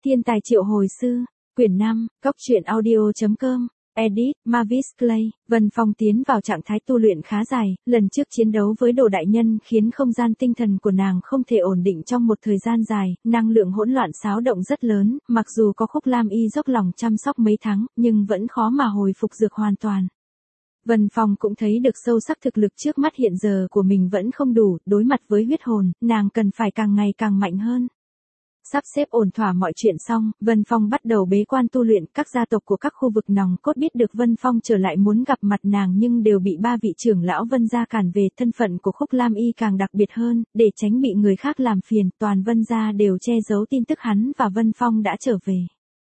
Thiên tài triệu hồi sư, quyển 5, Cốc truyện audio.com, edit, Mavis Clay. Vân Phong tiến vào trạng thái tu luyện khá dài, lần trước chiến đấu với Đồ đại nhân khiến không gian tinh thần của nàng không thể ổn định trong một thời gian dài, năng lượng hỗn loạn xáo động rất lớn, mặc dù có Khúc Lam Y dốc lòng chăm sóc mấy tháng, nhưng vẫn khó mà hồi phục dược hoàn toàn. Vân Phong cũng thấy được sâu sắc thực lực trước mắt hiện giờ của mình vẫn không đủ, đối mặt với huyết hồn, nàng cần phải càng ngày càng mạnh hơn. Sắp xếp ổn thỏa mọi chuyện xong, Vân Phong bắt đầu bế quan tu luyện. Các gia tộc của các khu vực nòng cốt biết được Vân Phong trở lại muốn gặp mặt nàng nhưng đều bị ba vị trưởng lão Vân gia cản về. Thân phận của Khúc Lam Y càng đặc biệt hơn, để tránh bị người khác làm phiền, toàn Vân gia đều che giấu tin tức hắn và Vân Phong đã trở về.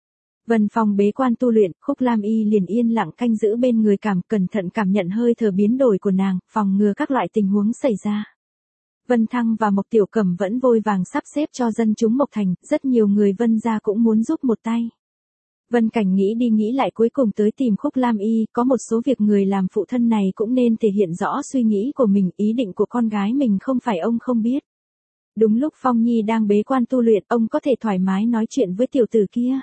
Vân Phong bế quan tu luyện, Khúc Lam Y liền yên lặng canh giữ bên người, cẩn thận cảm nhận hơi thở biến đổi của nàng, phòng ngừa các loại tình huống xảy ra. Vân Thăng và Mộc Tiểu Cẩm vẫn vội vàng sắp xếp cho dân chúng Mộc Thành, rất nhiều người Vân gia cũng muốn giúp một tay. Vân Cảnh nghĩ đi nghĩ lại cuối cùng tới tìm Khúc Lam Y, có một số việc người làm phụ thân này cũng nên thể hiện rõ suy nghĩ của mình, ý định của con gái mình không phải ông không biết. Đúng lúc Phong Nhi đang bế quan tu luyện, ông có thể thoải mái nói chuyện với tiểu tử kia.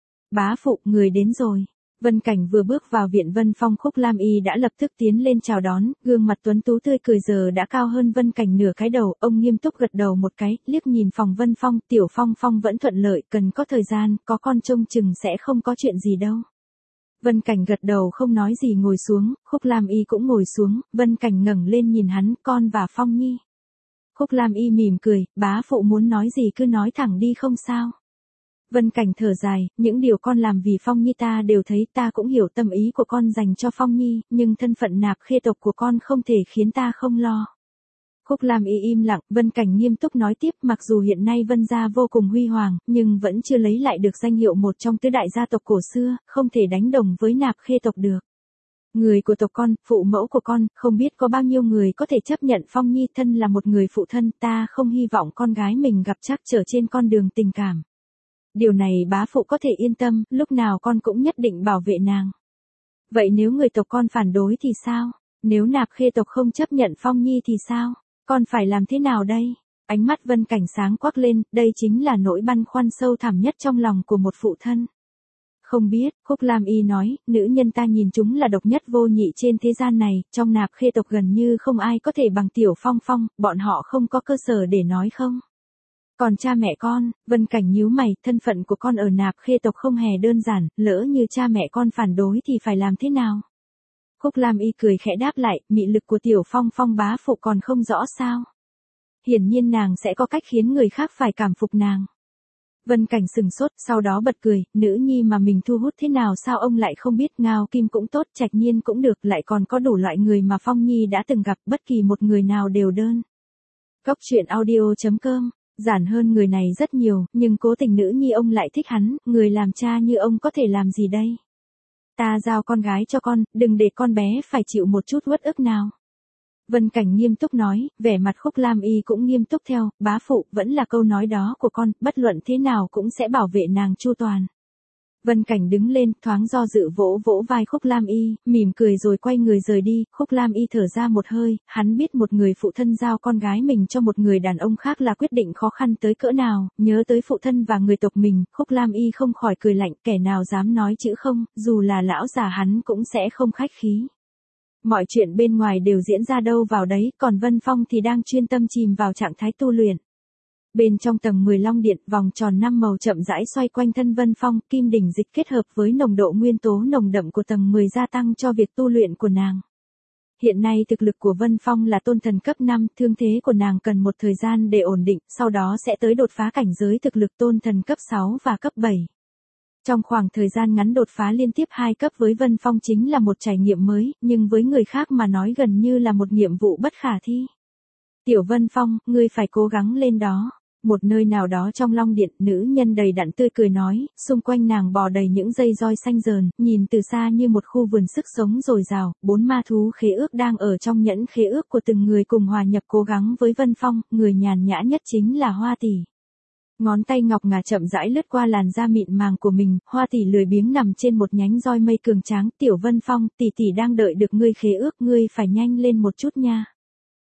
Bá phụ, người đến rồi. Vân Cảnh vừa bước vào viện Vân Phong, Khúc Lam Y đã lập tức tiến lên chào đón, gương mặt tuấn tú tươi cười giờ đã cao hơn Vân Cảnh nửa cái đầu, ông nghiêm túc gật đầu một cái, liếc nhìn phòng Vân Phong, Tiểu Phong Phong vẫn thuận lợi, cần có thời gian, có con trông chừng sẽ không có chuyện gì đâu. Vân Cảnh gật đầu không nói gì ngồi xuống, Khúc Lam Y cũng ngồi xuống, Vân Cảnh ngẩng lên nhìn hắn, con và Phong Nhi. Khúc Lam Y mỉm cười, bá phụ muốn nói gì cứ nói thẳng đi không sao. Vân Cảnh thở dài, những điều con làm vì Phong Nhi ta đều thấy, ta cũng hiểu tâm ý của con dành cho Phong Nhi, nhưng thân phận nạp khê tộc của con không thể khiến ta không lo. Khúc Lam Y im lặng, Vân Cảnh nghiêm túc nói tiếp, mặc dù hiện nay Vân gia vô cùng huy hoàng, nhưng vẫn chưa lấy lại được danh hiệu một trong tứ đại gia tộc cổ xưa, không thể đánh đồng với nạp khê tộc được. Người của tộc con, phụ mẫu của con, không biết có bao nhiêu người có thể chấp nhận Phong Nhi thân là một người phụ thân, ta không hy vọng con gái mình gặp trắc trở trên con đường tình cảm. Điều này bá phụ có thể yên tâm, lúc nào con cũng nhất định bảo vệ nàng. Vậy nếu người tộc con phản đối thì sao? Nếu nạp khê tộc không chấp nhận Phong Nhi thì sao? Con phải làm thế nào đây? Ánh mắt Vân Cảnh sáng quắc lên, đây chính là nỗi băn khoăn sâu thẳm nhất trong lòng của một phụ thân. Không biết, Khúc Lam Y nói, nữ nhân ta nhìn chúng là độc nhất vô nhị trên thế gian này, trong nạp khê tộc gần như không ai có thể bằng Tiểu Phong Phong, bọn họ không có cơ sở để nói không? Còn cha mẹ con, Vân Cảnh nhíu mày, thân phận của con ở nạp khê tộc không hề đơn giản, lỡ như cha mẹ con phản đối thì phải làm thế nào? Khúc Lam Y cười khẽ đáp lại, mị lực của Tiểu Phong Phong bá phụ còn không rõ sao? Hiển nhiên nàng sẽ có cách khiến người khác phải cảm phục nàng. Vân Cảnh sừng sốt, sau đó bật cười, nữ nhi mà mình thu hút thế nào sao ông lại không biết, Ngao Kim cũng tốt, Trạch Nhiên cũng được, lại còn có đủ loại người mà Phong Nhi đã từng gặp, bất kỳ một người nào đều đơn. Cốc truyện audio.com. Giản hơn người này rất nhiều, nhưng cố tình nữ nhi ông lại thích hắn, người làm cha như ông có thể làm gì đây? Ta giao con gái cho con, đừng để con bé phải chịu một chút uất ức nào. Vân Cảnh nghiêm túc nói, vẻ mặt Khúc Lam Y cũng nghiêm túc theo, bá phụ, vẫn là câu nói đó của con, bất luận thế nào cũng sẽ bảo vệ nàng chu toàn. Vân Cảnh đứng lên, thoáng do dự vỗ vỗ vai Khúc Lam Y, mỉm cười rồi quay người rời đi. Khúc Lam Y thở ra một hơi, hắn biết một người phụ thân giao con gái mình cho một người đàn ông khác là quyết định khó khăn tới cỡ nào, nhớ tới phụ thân và người tộc mình, Khúc Lam Y không khỏi cười lạnh, kẻ nào dám nói chữ không, dù là lão già hắn cũng sẽ không khách khí. Mọi chuyện bên ngoài đều diễn ra đâu vào đấy, còn Vân Phong thì đang chuyên tâm chìm vào trạng thái tu luyện. Bên trong tầng 10 Long Điện, vòng tròn 5 màu chậm rãi xoay quanh thân Vân Phong, kim đỉnh dịch kết hợp với nồng độ nguyên tố nồng đậm của tầng 10 gia tăng cho việc tu luyện của nàng. Hiện nay thực lực của Vân Phong là tôn thần cấp 5, thương thế của nàng cần một thời gian để ổn định, sau đó sẽ tới đột phá cảnh giới thực lực tôn thần cấp 6 và cấp 7. Trong khoảng thời gian ngắn đột phá liên tiếp 2 cấp với Vân Phong chính là một trải nghiệm mới, nhưng với người khác mà nói gần như là một nhiệm vụ bất khả thi. Tiểu Vân Phong, ngươi phải cố gắng lên đó. Một nơi nào đó trong Long Điện, nữ nhân đầy đặn tươi cười nói, xung quanh nàng bò đầy những dây roi xanh rờn, nhìn từ xa như một khu vườn sức sống dồi dào, 4 ma thú khế ước đang ở trong nhẫn khế ước của từng người cùng hòa nhập cố gắng với Vân Phong, người nhàn nhã nhất chính là Hoa Tỷ. Ngón tay ngọc ngà chậm rãi lướt qua làn da mịn màng của mình, Hoa Tỷ lười biếng nằm trên một nhánh roi mây cường tráng, Tiểu Vân Phong, tỷ tỷ đang đợi được ngươi khế ước, ngươi phải nhanh lên một chút nha.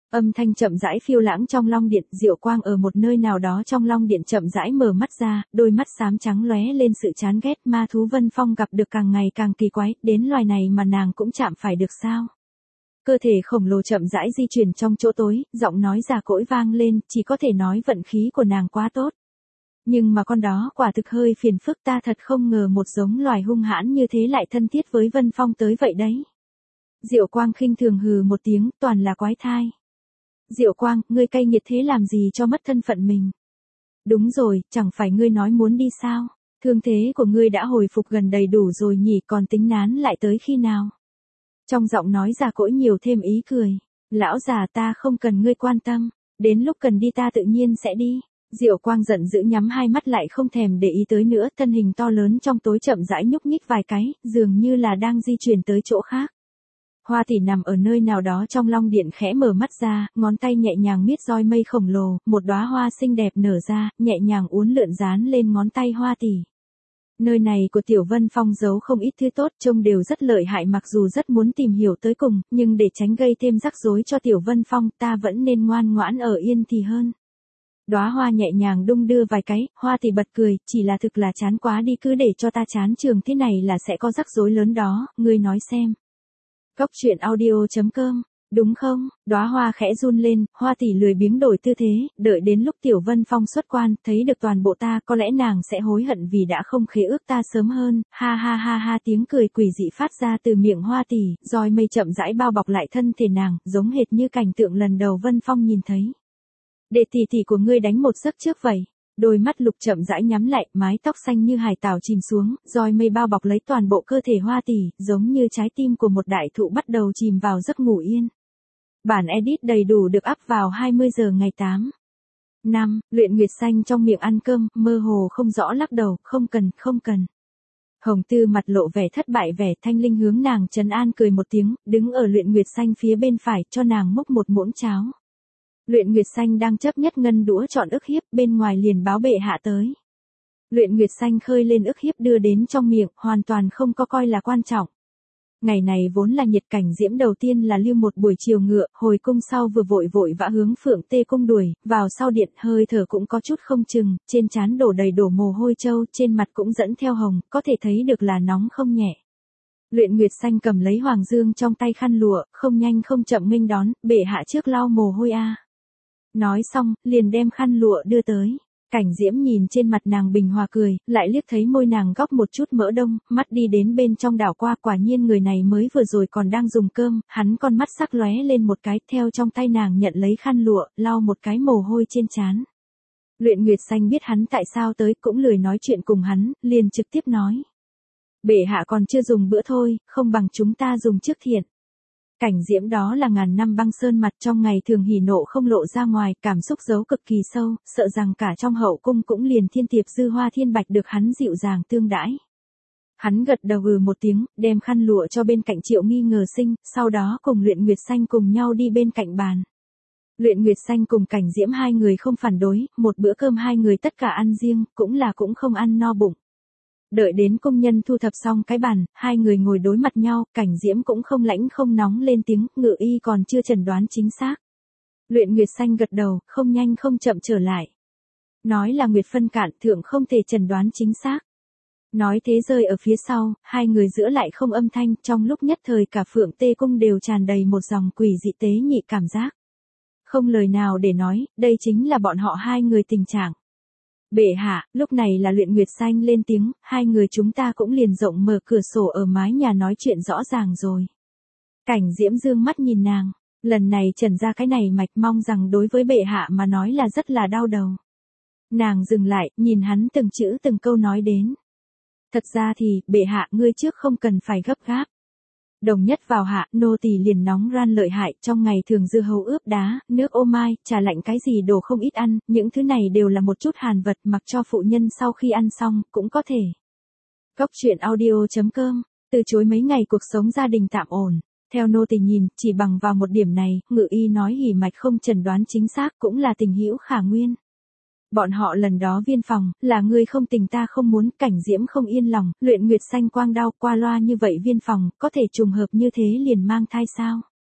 Âm thanh chậm rãi phiêu lãng trong long điện, Diệu Quang ở một nơi nào đó trong long điện chậm rãi mở mắt ra, đôi mắt xám trắng lóe lên sự chán ghét. Ma thú Vân Phong gặp được càng ngày càng kỳ quái, đến loài này mà nàng cũng chạm phải được sao? Cơ thể khổng lồ chậm rãi di chuyển trong chỗ tối, giọng nói già cỗi vang lên, chỉ có thể nói vận khí của nàng quá tốt. Nhưng mà con đó quả thực hơi phiền phức, ta thật không ngờ một giống loài hung hãn như thế lại thân thiết với Vân Phong tới vậy đấy. Diệu Quang khinh thường hừ một tiếng, toàn là quái thai. Diệu Quang, ngươi cay nghiệt thế làm gì cho mất thân phận mình? Đúng rồi, chẳng phải ngươi nói muốn đi sao? Thương thế của ngươi đã hồi phục gần đầy đủ rồi nhỉ, còn tính nán lại tới khi nào? Trong giọng nói già cỗi nhiều thêm ý cười. Lão già, ta không cần ngươi quan tâm, đến lúc cần đi ta tự nhiên sẽ đi. Diệu Quang giận dữ nhắm hai mắt lại không thèm để ý tới nữa, thân hình to lớn trong tối chậm rãi nhúc nhích vài cái, dường như là đang di chuyển tới chỗ khác. Hoa Tỷ nằm ở nơi nào đó trong long điện khẽ mở mắt ra, ngón tay nhẹ nhàng miết roi mây khổng lồ, một đóa hoa xinh đẹp nở ra, nhẹ nhàng uốn lượn dán lên ngón tay Hoa Tỷ. Nơi này của Tiểu Vân Phong giấu không ít thứ tốt, trông đều rất lợi hại, mặc dù rất muốn tìm hiểu tới cùng, nhưng để tránh gây thêm rắc rối cho Tiểu Vân Phong, ta vẫn nên ngoan ngoãn ở yên thì hơn. Đóa hoa nhẹ nhàng đung đưa vài cái, Hoa Tỷ bật cười, chỉ là thực là chán quá đi, cứ để cho ta chán trường thế này là sẽ có rắc rối lớn đó, ngươi nói xem. Cốc truyện audio.com, đúng không? Đóa hoa khẽ run lên, Hoa Tỷ lười biếng đổi tư thế, đợi đến lúc Tiểu Vân Phong xuất quan, thấy được toàn bộ ta, có lẽ nàng sẽ hối hận vì đã không khế ước ta sớm hơn. Ha ha ha ha, tiếng cười quỷ dị phát ra từ miệng Hoa Tỷ, roi mây chậm rãi bao bọc lại thân thể nàng, giống hệt như cảnh tượng lần đầu Vân Phong nhìn thấy. Để tỷ tỷ của ngươi đánh một giấc trước vậy. Đôi mắt lục chậm rãi nhắm lại, mái tóc xanh như hải tảo chìm xuống, roi mây bao bọc lấy toàn bộ cơ thể Hoa Tỷ, giống như trái tim của một đại thụ bắt đầu chìm vào giấc ngủ yên. Bản edit đầy đủ được up vào 20 giờ ngày 8. 5. Luyện Nguyệt Xanh trong miệng ăn cơm, mơ hồ không rõ lắc đầu, không cần. Hồng Tư mặt lộ vẻ thất bại, vẻ Thanh Linh hướng nàng trấn an cười một tiếng, đứng ở Luyện Nguyệt Xanh phía bên phải, cho nàng múc một muỗng cháo. Luyện Nguyệt Xanh đang chấp nhất ngân đũa chọn ức hiếp, bên ngoài liền báo bệ hạ tới. Luyện Nguyệt Xanh khơi lên ức hiếp đưa đến trong miệng, hoàn toàn không có coi là quan trọng. Ngày này vốn là nhiệt cảnh diễm, đầu tiên là lưu một buổi chiều ngựa, hồi cung sau vừa vội vội vã hướng Phượng Tê cung đuổi, vào sau điện, hơi thở cũng có chút không chừng, trên trán đổ đầy đổ mồ hôi trâu, trên mặt cũng dẫn theo hồng, có thể thấy được là nóng không nhẹ. Luyện Nguyệt Xanh cầm lấy hoàng dương trong tay khăn lụa, không nhanh không chậm nghênh đón, bệ hạ trước lau mồ hôi a. Nói xong, liền đem khăn lụa đưa tới. Cảnh Diễm nhìn trên mặt nàng bình hòa cười, lại liếc thấy môi nàng góc một chút mỡ đông, mắt đi đến bên trong đảo qua, quả nhiên người này mới vừa rồi còn đang dùng cơm, hắn con mắt sắc lóe lên một cái, theo trong tay nàng nhận lấy khăn lụa, lau một cái mồ hôi trên trán. Luyện Nguyệt Xanh biết hắn tại sao tới, cũng lười nói chuyện cùng hắn, liền trực tiếp nói. Bệ hạ còn chưa dùng bữa thôi, không bằng chúng ta dùng trước thiện. Cảnh Diễm đó là ngàn năm băng sơn mặt, trong ngày thường hỉ nộ không lộ ra ngoài, cảm xúc giấu cực kỳ sâu, sợ rằng cả trong hậu cung cũng liền thiên tiệp dư hoa thiên bạch được hắn dịu dàng tương đãi. Hắn gật đầu một tiếng, đem khăn lụa cho bên cạnh Triệu Nghi Ngờ Sinh, sau đó cùng Luyện Nguyệt Xanh cùng nhau đi bên cạnh bàn. Luyện Nguyệt Xanh cùng Cảnh Diễm hai người không phản đối, một bữa cơm hai người tất cả ăn riêng, cũng không ăn no bụng. Đợi đến công nhân thu thập xong cái bàn, hai người ngồi đối mặt nhau, Cảnh Diễm cũng không lãnh không nóng lên tiếng, ngự y còn chưa chẩn đoán chính xác. Luyện Nguyệt Xanh gật đầu, không nhanh không chậm trở lại. Nói là Nguyệt phân cạn, thượng không thể chẩn đoán chính xác. Nói thế rơi ở phía sau, hai người giữa lại không âm thanh, trong lúc nhất thời cả Phượng Tê cung đều tràn đầy một dòng quỷ dị tế nhị cảm giác. Không lời nào để nói, đây chính là bọn họ hai người tình trạng. Bệ hạ, lúc này là Luyện Nguyệt Xanh lên tiếng, hai người chúng ta cũng liền rộng mở cửa sổ ở mái nhà nói chuyện rõ ràng rồi. Cảnh Diễm dương mắt nhìn nàng, lần này trần ra cái này mạch, mong rằng đối với bệ hạ mà nói là rất là đau đầu. Nàng dừng lại, nhìn hắn từng chữ từng câu nói đến. Thật ra thì, bệ hạ ngươi trước không cần phải gấp gáp. Đồng nhất vào hạ, nô tỳ liền nóng ran lợi hại, trong ngày thường dưa hấu ướp đá, nước ô mai, trà lạnh cái gì đồ không ít ăn, những thứ này đều là một chút hàn vật, mặc cho phụ nhân sau khi ăn xong, cũng có thể. Cốc truyện audio.com, từ chối mấy ngày cuộc sống gia đình tạm ổn. Theo nô tỳ nhìn, chỉ bằng vào một điểm này, ngự y nói hỉ mạch không chẩn đoán chính xác, cũng là tình hữu khả nguyên. Bọn họ lần đó viên phòng, là ngươi không tình ta không muốn, Cảnh Diễm không yên lòng, Luyện Nguyệt Xanh quang đau qua loa như vậy viên phòng, có thể trùng hợp như thế liền mang thai sao?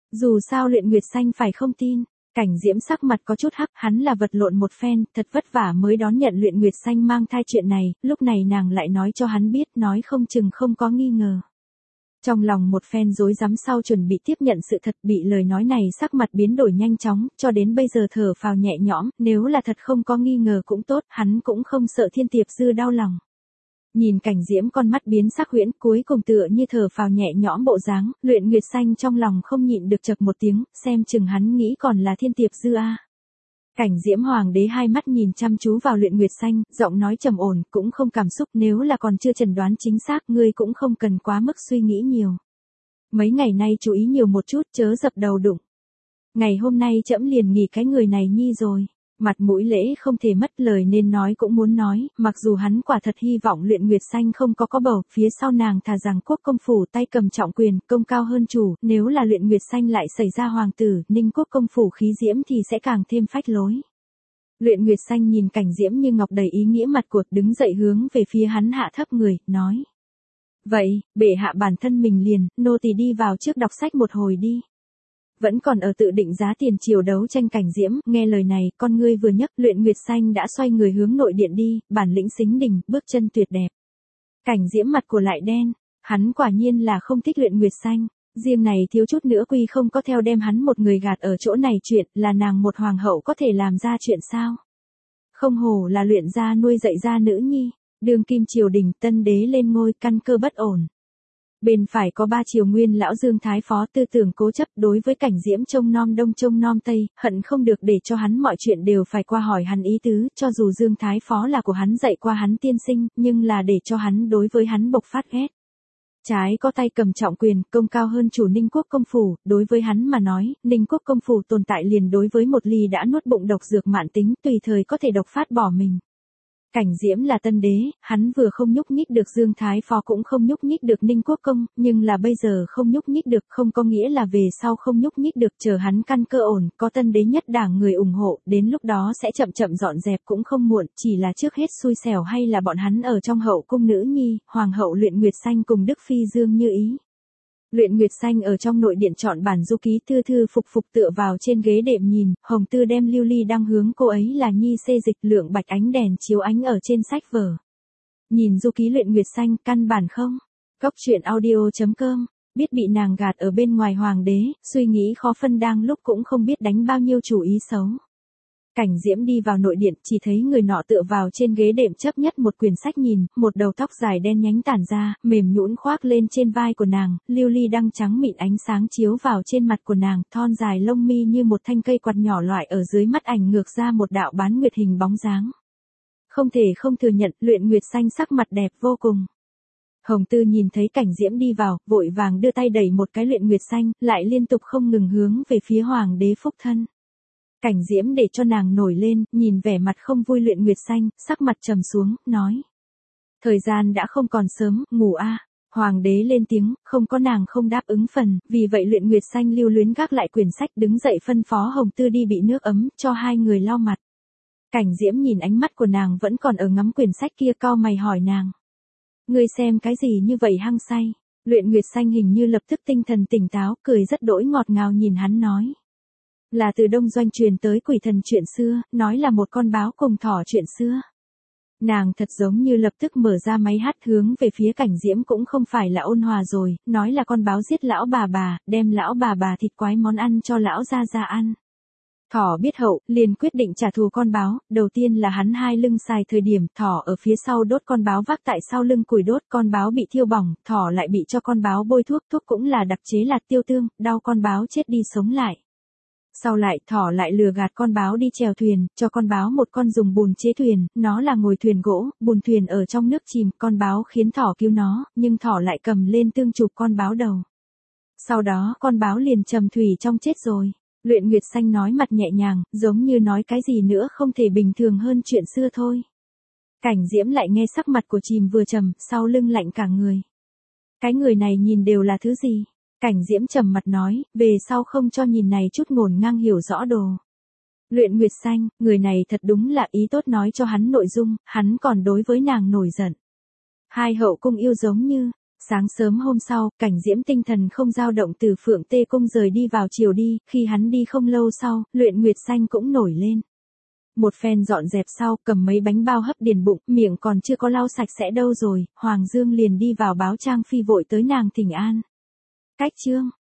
Dù sao Luyện Nguyệt Xanh phải không tin. Cảnh Diễm sắc mặt có chút hắc, hắn là vật lộn một phen, thật vất vả mới đón nhận Luyện Nguyệt Xanh mang thai chuyện này, lúc này nàng lại nói cho hắn biết, nói không chừng không có nghi ngờ. Trong lòng một phen rối rắm sau chuẩn bị tiếp nhận sự thật, bị lời nói này sắc mặt biến đổi nhanh chóng, cho đến bây giờ thở phào nhẹ nhõm, nếu là thật không có nghi ngờ cũng tốt, hắn cũng không sợ Thiên Tiệp Dư đau lòng. Nhìn Cảnh Diễm con mắt biến sắc huyễn, cuối cùng tựa như thở phào nhẹ nhõm bộ dáng, Luyện Nguyệt Xanh trong lòng không nhịn được chậc một tiếng, xem chừng hắn nghĩ còn là Thiên Tiệp Dư a. Cảnh Diễm Hoàng đế hai mắt nhìn chăm chú vào Luyện Nguyệt Xanh, giọng nói trầm ổn, cũng không cảm xúc, nếu là còn chưa chẩn đoán chính xác, ngươi cũng không cần quá mức suy nghĩ nhiều. Mấy ngày nay chú ý nhiều một chút, chớ dập đầu đụng. Ngày hôm nay trẫm liền nghỉ cái người này nhi rồi. Mặt mũi lễ không thể mất, lời nên nói cũng muốn nói, mặc dù hắn quả thật hy vọng Luyện Nguyệt Xanh không có bầu, phía sau nàng thà rằng Quốc công phủ tay cầm trọng quyền, công cao hơn chủ, nếu là Luyện Nguyệt Xanh lại xảy ra hoàng tử, Ninh Quốc công phủ khí diễm thì sẽ càng thêm phách lối. Luyện Nguyệt Xanh nhìn Cảnh Diễm như ngọc đầy ý nghĩa mặt cuộc, đứng dậy hướng về phía hắn hạ thấp người, nói. Vậy, bệ hạ bản thân mình liền, nô tỳ đi vào trước đọc sách một hồi đi. Vẫn còn ở tự định giá tiền triều đấu tranh. Cảnh Diễm, nghe lời này, con ngươi vừa nhấc, Luyện Nguyệt Xanh đã xoay người hướng nội điện đi, bản lĩnh xính đỉnh, bước chân tuyệt đẹp. Cảnh Diễm mặt của lại đen, hắn quả nhiên là không thích Luyện Nguyệt Xanh, riêng này thiếu chút nữa quy không có theo đem hắn một người gạt ở chỗ này, chuyện là nàng một hoàng hậu có thể làm ra chuyện sao? Không hổ là luyện gia nuôi dạy ra nữ nhi, đương kim triều đình tân đế lên ngôi, căn cơ bất ổn. Bên phải có ba triều nguyên lão Dương Thái Phó tư tưởng cố chấp, đối với Cảnh Diễm trông nom đông trông nom tây, hận không được để cho hắn mọi chuyện đều phải qua hỏi hắn ý tứ, cho dù Dương Thái Phó là của hắn dạy qua hắn tiên sinh, nhưng là để cho hắn đối với hắn bộc phát ghét. Trái có tay cầm trọng quyền, công cao hơn chủ Ninh Quốc công phủ, đối với hắn mà nói, Ninh Quốc công phủ tồn tại liền đối với một ly đã nuốt bụng độc dược mãn tính, tùy thời có thể độc phát bỏ mình. Cảnh Diễm là tân đế, hắn vừa không nhúc nhích được Dương Thái Phó cũng không nhúc nhích được Ninh Quốc công, nhưng là bây giờ không nhúc nhích được không có nghĩa là về sau không nhúc nhích được, chờ hắn căn cơ ổn, có tân đế nhất đảng người ủng hộ, đến lúc đó sẽ chậm chậm dọn dẹp cũng không muộn, chỉ là trước hết xui xẻo hay là bọn hắn ở trong hậu cung nữ nhi, hoàng hậu Luyện Nguyệt Xanh cùng Đức Phi Dương như ý. Luyện Nguyệt Xanh ở trong nội điện chọn bản du ký, thư thư phục phục tựa vào trên ghế đệm nhìn, Hồng Tư đem lưu ly đang hướng cô ấy là nhi xê dịch, lượng bạch ánh đèn chiếu ánh ở trên sách vở. Nhìn du ký Luyện Nguyệt Xanh, căn bản không. Cốc truyện audio.com, biết bị nàng gạt ở bên ngoài hoàng đế, suy nghĩ khó phân đang lúc cũng không biết đánh bao nhiêu chủ ý xấu. Cảnh Diễm đi vào nội điện, chỉ thấy người nọ tựa vào trên ghế đệm chấp nhất một quyển sách nhìn, một đầu tóc dài đen nhánh tản ra, mềm nhũn khoác lên trên vai của nàng, lưu ly đăng trắng mịn ánh sáng chiếu vào trên mặt của nàng, thon dài lông mi như một thanh cây quạt nhỏ loại ở dưới mắt ảnh ngược ra một đạo bán nguyệt hình bóng dáng. Không thể không thừa nhận, Luyện Nguyệt Xanh sắc mặt đẹp vô cùng. Hồng Tư nhìn thấy Cảnh Diễm đi vào, vội vàng đưa tay đẩy một cái Luyện Nguyệt Xanh, lại liên tục không ngừng hướng về phía hoàng đế phúc thân. Cảnh Diễm để cho nàng nổi lên, nhìn vẻ mặt không vui Luyện Nguyệt Xanh, sắc mặt trầm xuống, nói. Thời gian đã không còn sớm, ngủ a. Hoàng đế lên tiếng, không có nàng không đáp ứng phần, vì vậy Luyện Nguyệt Xanh lưu luyến gác lại quyển sách, đứng dậy phân phó Hồng Tư đi bị nước ấm, cho hai người lau mặt. Cảnh Diễm nhìn ánh mắt của nàng vẫn còn ở ngắm quyển sách kia, cau mày hỏi nàng. Ngươi xem cái gì như vậy hăng say? Luyện Nguyệt Xanh hình như lập tức tinh thần tỉnh táo, cười rất đỗi ngọt ngào nhìn hắn nói. Là từ Đông Doanh truyền tới quỷ thần chuyện xưa, nói là một con báo cùng thỏ chuyện xưa. Nàng thật giống như lập tức mở ra máy hát hướng về phía Cảnh Diễm, cũng không phải là ôn hòa rồi, nói là con báo giết lão bà, đem lão bà thịt quái món ăn cho lão gia ăn. Thỏ biết hậu, liền quyết định trả thù con báo, đầu tiên là hắn hai lưng xài thời điểm, thỏ ở phía sau đốt con báo vác tại sau lưng củi đốt, con báo bị thiêu bỏng, thỏ lại bị cho con báo bôi thuốc cũng là đặc chế lạt tiêu tương, đau con báo chết đi sống lại. Sau lại, thỏ lại lừa gạt con báo đi chèo thuyền, cho con báo một con dùng bùn chế thuyền, nó là ngồi thuyền gỗ, bùn thuyền ở trong nước chìm, con báo khiến thỏ cứu nó, nhưng thỏ lại cầm lên tương chụp con báo đầu. Sau đó, con báo liền trầm thủy trong chết rồi. Luyện Nguyệt Xanh nói mặt nhẹ nhàng, giống như nói cái gì nữa không thể bình thường hơn chuyện xưa thôi. Cảnh Diễm lại nghe sắc mặt của chìm vừa trầm, sau lưng lạnh cả người. Cái người này nhìn đều là thứ gì? Cảnh Diễm trầm mặt nói, về sau không cho nhìn này chút ngổn ngang hiểu rõ đồ. Luyện Nguyệt Xanh, người này thật đúng là ý tốt nói cho hắn nội dung, hắn còn đối với nàng nổi giận. Hai hậu cung yêu giống như, Sáng sớm hôm sau, Cảnh Diễm tinh thần không dao động từ Phượng Tê Cung rời đi vào chiều đi, khi hắn đi không lâu sau, Luyện Nguyệt Xanh cũng nổi lên. Một phen dọn dẹp sau, cầm mấy bánh bao hấp điền bụng, miệng còn chưa có lau sạch sẽ đâu rồi, Hoàng Dương liền đi vào báo Trang Phi vội tới nàng thỉnh an. Cách chương